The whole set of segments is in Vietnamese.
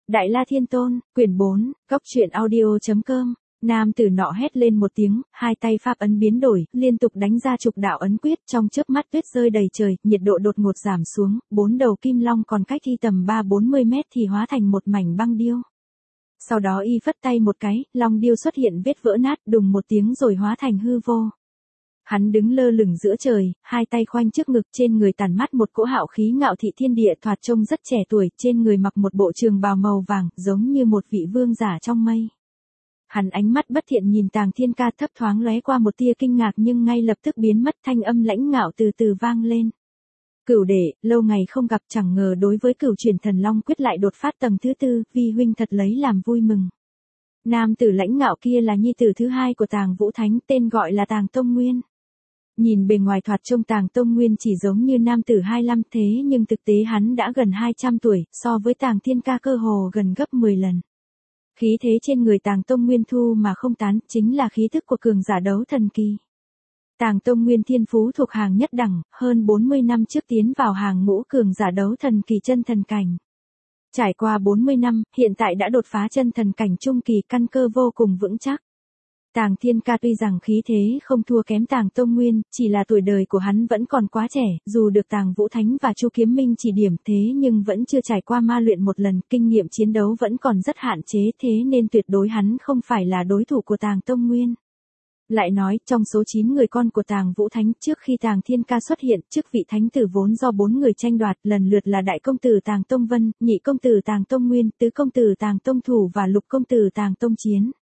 Đại La Thiên Tôn, quyển 4, góc truyện audio.com. Nam tử nọ hét lên một tiếng, hai tay pháp ấn biến đổi, liên tục đánh ra trục đạo ấn quyết, trong chớp mắt tuyết rơi đầy trời, nhiệt độ đột ngột giảm xuống, bốn đầu kim long còn cách thi tầm 3-40 mét thì hóa thành một mảnh băng điêu. Sau đó y phất tay một cái, long điêu xuất hiện vết vỡ nát, đùng một tiếng rồi hóa thành hư vô. Hắn đứng lơ lửng giữa trời, hai tay khoanh trước ngực, trên người tản mát một cỗ hạo khí ngạo thị thiên địa, thoạt trông rất trẻ tuổi, trên người mặc một bộ trường bào màu vàng, giống như một vị vương giả trong mây. Hắn ánh mắt bất thiện nhìn Tàng Thiên Ca, thấp thoáng lóe qua một tia kinh ngạc nhưng ngay lập tức biến mất, thanh âm lãnh ngạo từ từ vang lên. Cửu đệ, lâu ngày không gặp, chẳng ngờ đối với cửu chuyển thần long quyết lại đột phát tầng thứ tư, vi huynh thật lấy làm vui mừng. Nam tử lãnh ngạo kia là nhi tử thứ hai của Tàng Vũ Thánh, tên gọi là Tàng Tông Nguyên. Nhìn bề ngoài thoạt trông Tàng Tông Nguyên chỉ giống như nam tử 25 thế nhưng thực tế hắn đã gần 200 tuổi, so với Tàng Thiên Ca cơ hồ gần gấp 10 lần. Khí thế trên người Tàng Tông Nguyên thu mà không tán, chính là khí thức của cường giả đấu thần kỳ. Tàng Tông Nguyên thiên phú thuộc hàng nhất đẳng, hơn 40 năm trước tiến vào hàng ngũ cường giả đấu thần kỳ chân thần cảnh. Trải qua 40 năm, hiện tại đã đột phá chân thần cảnh trung kỳ, căn cơ vô cùng vững chắc. Tàng Thiên Ca tuy rằng khí thế không thua kém Tàng Tông Nguyên, chỉ là tuổi đời của hắn vẫn còn quá trẻ, dù được Tàng Vũ Thánh và Chu Kiếm Minh chỉ điểm thế nhưng vẫn chưa trải qua ma luyện một lần, kinh nghiệm chiến đấu vẫn còn rất hạn chế, thế nên tuyệt đối hắn không phải là đối thủ của Tàng Tông Nguyên. Lại nói, trong số 9 người con của Tàng Vũ Thánh, trước khi Tàng Thiên Ca xuất hiện, chức vị thánh tử vốn do 4 người tranh đoạt, lần lượt là đại công tử Tàng Tông Vân, nhị công tử Tàng Tông Nguyên, tứ công tử Tàng Tông Thủ và lục công tử Tàng Tông Chiến.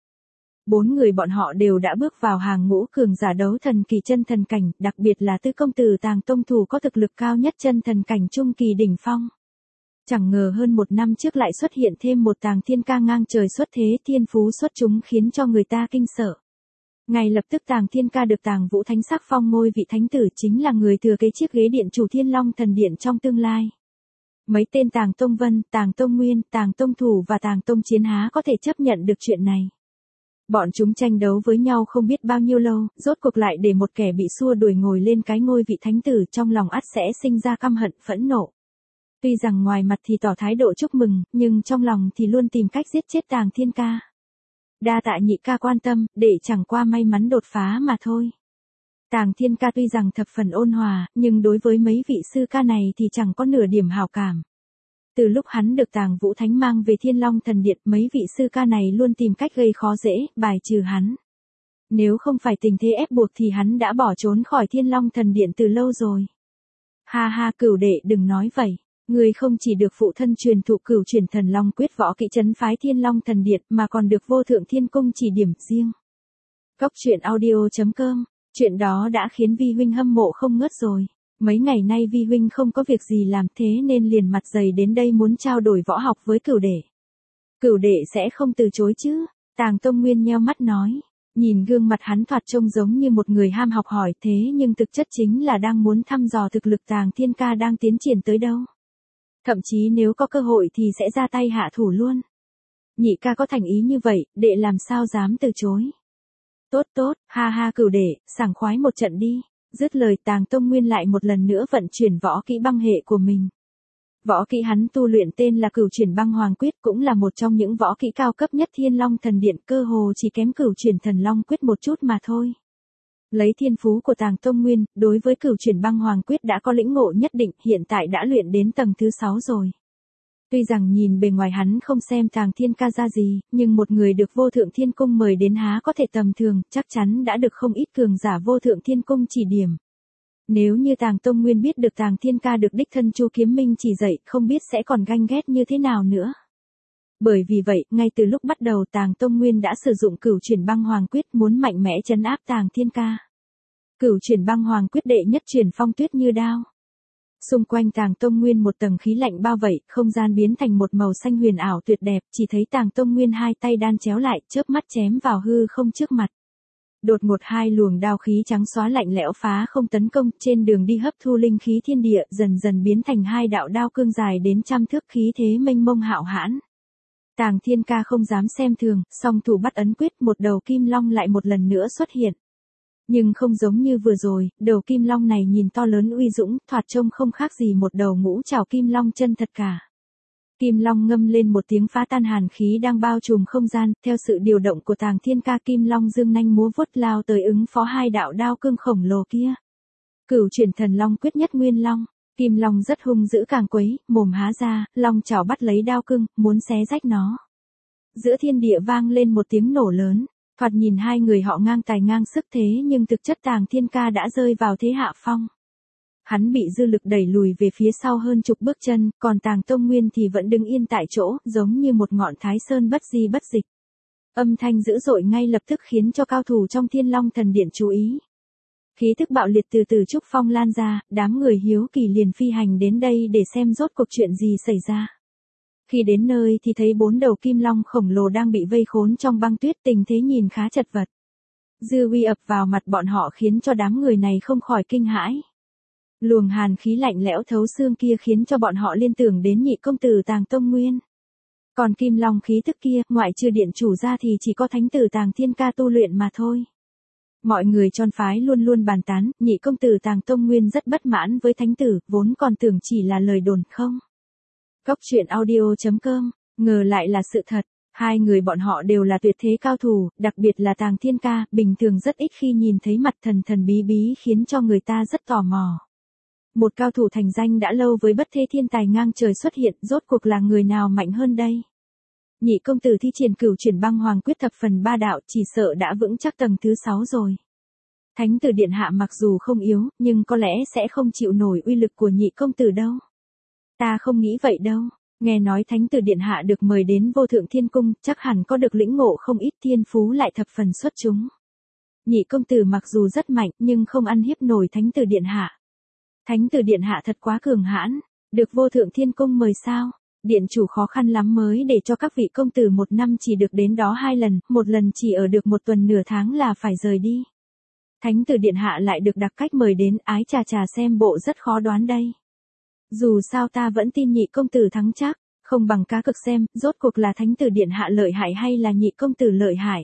4 người bọn họ đều đã bước vào hàng ngũ cường giả đấu thần kỳ chân thần cảnh, đặc biệt là tứ công tử Tàng Tông Thủ có thực lực cao nhất chân thần cảnh trung kỳ đỉnh phong. Chẳng ngờ hơn một năm trước lại xuất hiện thêm một Tàng Thiên Ca ngang trời xuất thế, thiên phú xuất chúng khiến cho người ta kinh sợ. Ngay lập tức Tàng Thiên Ca được Tàng Vũ Thánh sắc phong ngôi vị thánh tử, chính là người thừa kế chiếc ghế điện chủ Thiên Long Thần Điện trong tương lai. Mấy tên Tàng Tông Vân, Tàng Tông Nguyên, Tàng Tông Thủ và Tàng Tông Chiến há có thể chấp nhận được chuyện này. Bọn chúng tranh đấu với nhau không biết bao nhiêu lâu, rốt cuộc lại để một kẻ bị xua đuổi ngồi lên cái ngôi vị thánh tử, trong lòng ắt sẽ sinh ra căm hận phẫn nộ. Tuy rằng ngoài mặt thì tỏ thái độ chúc mừng, nhưng trong lòng thì luôn tìm cách giết chết Tàng Thiên Ca. Đa tạ nhị ca quan tâm, để chẳng qua may mắn đột phá mà thôi. Tàng Thiên Ca tuy rằng thập phần ôn hòa, nhưng đối với mấy vị sư ca này thì chẳng có nửa điểm hảo cảm. Từ lúc hắn được Tàng Vũ Thánh mang về Thiên Long Thần Điện, mấy vị sư ca này luôn tìm cách gây khó dễ, bài trừ hắn. Nếu không phải tình thế ép buộc thì hắn đã bỏ trốn khỏi Thiên Long Thần Điện từ lâu rồi. Ha ha, cửu đệ đừng nói vậy. Ngươi không chỉ được phụ thân truyền thụ cửu chuyển thần long quyết võ kỹ trấn phái Thiên Long Thần Điện mà còn được Vô Thượng Thiên Cung chỉ điểm riêng. Góc truyện audio.com. Chuyện đó đã khiến vi huynh hâm mộ không ngớt rồi. Mấy ngày nay vi huynh không có việc gì làm, thế nên liền mặt dày đến đây muốn trao đổi võ học với cửu đệ. Cửu đệ sẽ không từ chối chứ? Tàng Tông Nguyên nheo mắt nói. Nhìn gương mặt hắn thoạt trông giống như một người ham học hỏi, thế nhưng thực chất chính là đang muốn thăm dò thực lực Tàng Thiên Ca đang tiến triển tới đâu. Thậm chí nếu có cơ hội thì sẽ ra tay hạ thủ luôn. Nhị ca có thành ý như vậy, đệ làm sao dám từ chối. Tốt tốt, ha ha cửu đệ, sảng khoái một trận đi. Dứt lời Tàng Tông Nguyên lại một lần nữa vận chuyển võ kỹ băng hệ của mình. Võ kỹ hắn tu luyện tên là Cửu Chuyển Băng Hoàng Quyết, cũng là một trong những võ kỹ cao cấp nhất Thiên Long Thần Điện, cơ hồ chỉ kém Cửu Chuyển Thần Long Quyết một chút mà thôi. Lấy thiên phú của Tàng Tông Nguyên, đối với Cửu Chuyển Băng Hoàng Quyết đã có lĩnh ngộ nhất định, hiện tại đã luyện đến tầng thứ 6 rồi. Tuy rằng nhìn bề ngoài hắn không xem Tàng Thiên Ca ra gì, nhưng một người được Vô Thượng Thiên Cung mời đến há có thể tầm thường, chắc chắn đã được không ít cường giả Vô Thượng Thiên Cung chỉ điểm. Nếu như Tàng Tông Nguyên biết được Tàng Thiên Ca được đích thân Chu Kiếm Minh chỉ dạy, không biết sẽ còn ganh ghét như thế nào nữa. Bởi vì vậy, ngay từ lúc bắt đầu Tàng Tông Nguyên đã sử dụng Cửu Chuyển Băng Hoàng Quyết muốn mạnh mẽ trấn áp Tàng Thiên Ca. Cửu Chuyển Băng Hoàng Quyết đệ nhất chuyển phong tuyết như đao. Xung quanh Tàng Tông Nguyên một tầng khí lạnh bao vây, không gian biến thành một màu xanh huyền ảo tuyệt đẹp, chỉ thấy Tàng Tông Nguyên hai tay đan chéo lại, chớp mắt chém vào hư không trước mặt. Đột ngột hai luồng đao khí trắng xóa lạnh lẽo phá không tấn công, trên đường đi hấp thu linh khí thiên địa, dần dần biến thành hai đạo đao cương dài đến trăm thước, khí thế mênh mông hạo hãn. Tàng Thiên Ca không dám xem thường, song thủ bắt ấn quyết, một đầu kim long lại một lần nữa xuất hiện. Nhưng không giống như vừa rồi, đầu kim long này nhìn to lớn uy dũng, thoạt trông không khác gì một đầu ngũ trảo kim long chân thật cả. Kim Long ngâm lên một tiếng phá tan hàn khí đang bao trùm không gian, theo sự điều động của Tàng Thiên Ca, Kim Long dương nanh múa vuốt lao tới ứng phó hai đạo đao cương khổng lồ kia. Cửu chuyển thần long quyết nhất nguyên long, Kim Long rất hung dữ càng quấy, mồm há ra, long chảo bắt lấy đao cương, muốn xé rách nó. Giữa thiên địa vang lên một tiếng nổ lớn, thoạt nhìn hai người họ ngang tài ngang sức thế nhưng thực chất Tàng Thiên Ca đã rơi vào thế hạ phong. Hắn bị dư lực đẩy lùi về phía sau hơn chục bước chân, còn Tàng Tông Nguyên thì vẫn đứng yên tại chỗ, giống như một ngọn Thái Sơn bất di bất dịch. Âm thanh dữ dội ngay lập tức khiến cho cao thủ trong Thiên Long Thần Điện chú ý. Khí thức bạo liệt từ từ trúc phong lan ra, đám người hiếu kỳ liền phi hành đến đây để xem rốt cuộc chuyện gì xảy ra. Khi đến nơi thì thấy 4 đầu kim long khổng lồ đang bị vây khốn trong băng tuyết, tình thế nhìn khá chật vật. Dư uy ập vào mặt bọn họ khiến cho đám người này không khỏi kinh hãi. Luồng hàn khí lạnh lẽo thấu xương kia khiến cho bọn họ liên tưởng đến nhị công tử Tàng Tông Nguyên. Còn kim long khí thức kia, ngoại trừ điện chủ ra thì chỉ có thánh tử Tàng Thiên Ca tu luyện mà thôi. Mọi người trong phái luôn luôn bàn tán, nhị công tử Tàng Tông Nguyên rất bất mãn với thánh tử, vốn còn tưởng chỉ là lời đồn không. Cóc truyện audio.com, ngờ lại là sự thật. Hai người bọn họ đều là tuyệt thế cao thủ, đặc biệt là Tàng Thiên Ca, bình thường rất ít khi nhìn thấy mặt thần thần bí bí khiến cho người ta rất tò mò. Một cao thủ thành danh đã lâu với bất thế thiên tài ngang trời xuất hiện, rốt cuộc là người nào mạnh hơn đây? Nhị công tử thi triển cửu chuyển băng hoàng quyết thập phần ba đạo, chỉ sợ đã vững chắc tầng thứ 6 rồi. Thánh tử điện hạ mặc dù không yếu, nhưng có lẽ sẽ không chịu nổi uy lực của nhị công tử đâu. Ta không nghĩ vậy đâu, nghe nói thánh tử điện hạ được mời đến vô thượng thiên cung, chắc hẳn có được lĩnh ngộ không ít, thiên phú lại thập phần xuất chúng. Nhị công tử mặc dù rất mạnh nhưng không ăn hiếp nổi thánh tử điện hạ. Thánh tử điện hạ thật quá cường hãn, được vô thượng thiên cung mời sao? Điện chủ khó khăn lắm mới để cho các vị công tử một năm chỉ được đến đó 2 lần, một lần chỉ ở được 1 tuần nửa tháng là phải rời đi. Thánh tử điện hạ lại được đặc cách mời đến, ái chà chà xem bộ rất khó đoán đây. Dù sao ta vẫn tin nhị công tử thắng chắc, không bằng cá cược xem, rốt cuộc là thánh tử điện hạ lợi hại hay là nhị công tử lợi hại.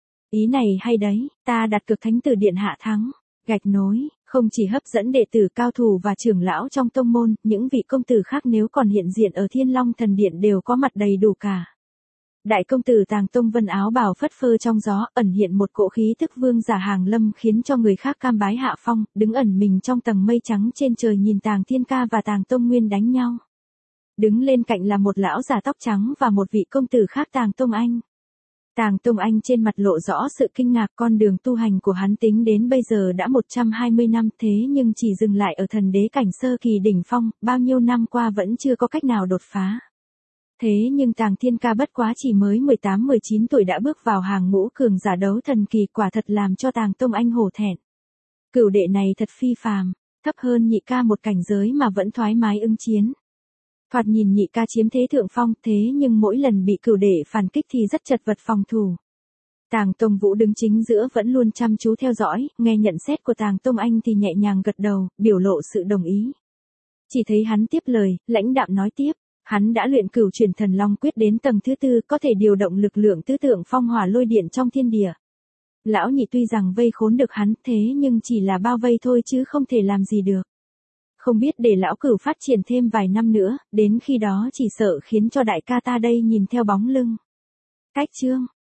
Ý này hay đấy, ta đặt cược thánh tử điện hạ thắng. Gạch nối, không chỉ hấp dẫn đệ tử cao thủ và trưởng lão trong tông môn, những vị công tử khác nếu còn hiện diện ở Thiên Long Thần Điện đều có mặt đầy đủ cả. Đại công tử Tàng Tông Vân áo bào phất phơ trong gió, ẩn hiện một cỗ khí thức vương giả hàng lâm khiến cho người khác cam bái hạ phong, đứng ẩn mình trong tầng mây trắng trên trời nhìn Tàng Thiên Ca và Tàng Tông Nguyên đánh nhau. Đứng lên cạnh là một lão già tóc trắng và một vị công tử khác Tàng Tông Anh. Tàng Tông Anh trên mặt lộ rõ sự kinh ngạc, con đường tu hành của hắn tính đến bây giờ đã 120 năm, thế nhưng chỉ dừng lại ở thần đế cảnh sơ kỳ đỉnh phong, bao nhiêu năm qua vẫn chưa có cách nào đột phá. Thế nhưng Tàng Thiên Ca bất quá chỉ mới 18-19 tuổi đã bước vào hàng ngũ cường giả đấu thần kỳ, quả thật làm cho Tàng Tông Anh hổ thẹn. Cửu đệ này thật phi phàm, thấp hơn nhị ca một cảnh giới mà vẫn thoải mái ứng chiến. Thoạt nhìn nhị ca chiếm thế thượng phong, thế nhưng mỗi lần bị cửu đệ phản kích thì rất chật vật phòng thủ. Tàng Tông Vũ đứng chính giữa vẫn luôn chăm chú theo dõi, nghe nhận xét của Tàng Tông Anh thì nhẹ nhàng gật đầu, biểu lộ sự đồng ý. Chỉ thấy hắn tiếp lời, lãnh đạm nói tiếp, hắn đã luyện cửu chuyển thần long quyết đến tầng thứ 4, có thể điều động lực lượng tứ tượng phong hỏa lôi điện trong thiên địa. Lão nhị tuy rằng vây khốn được hắn, thế nhưng chỉ là bao vây thôi chứ không thể làm gì được. Không biết để lão cửu phát triển thêm vài năm nữa, đến khi đó chỉ sợ khiến cho đại ca ta đây nhìn theo bóng lưng. Cách chương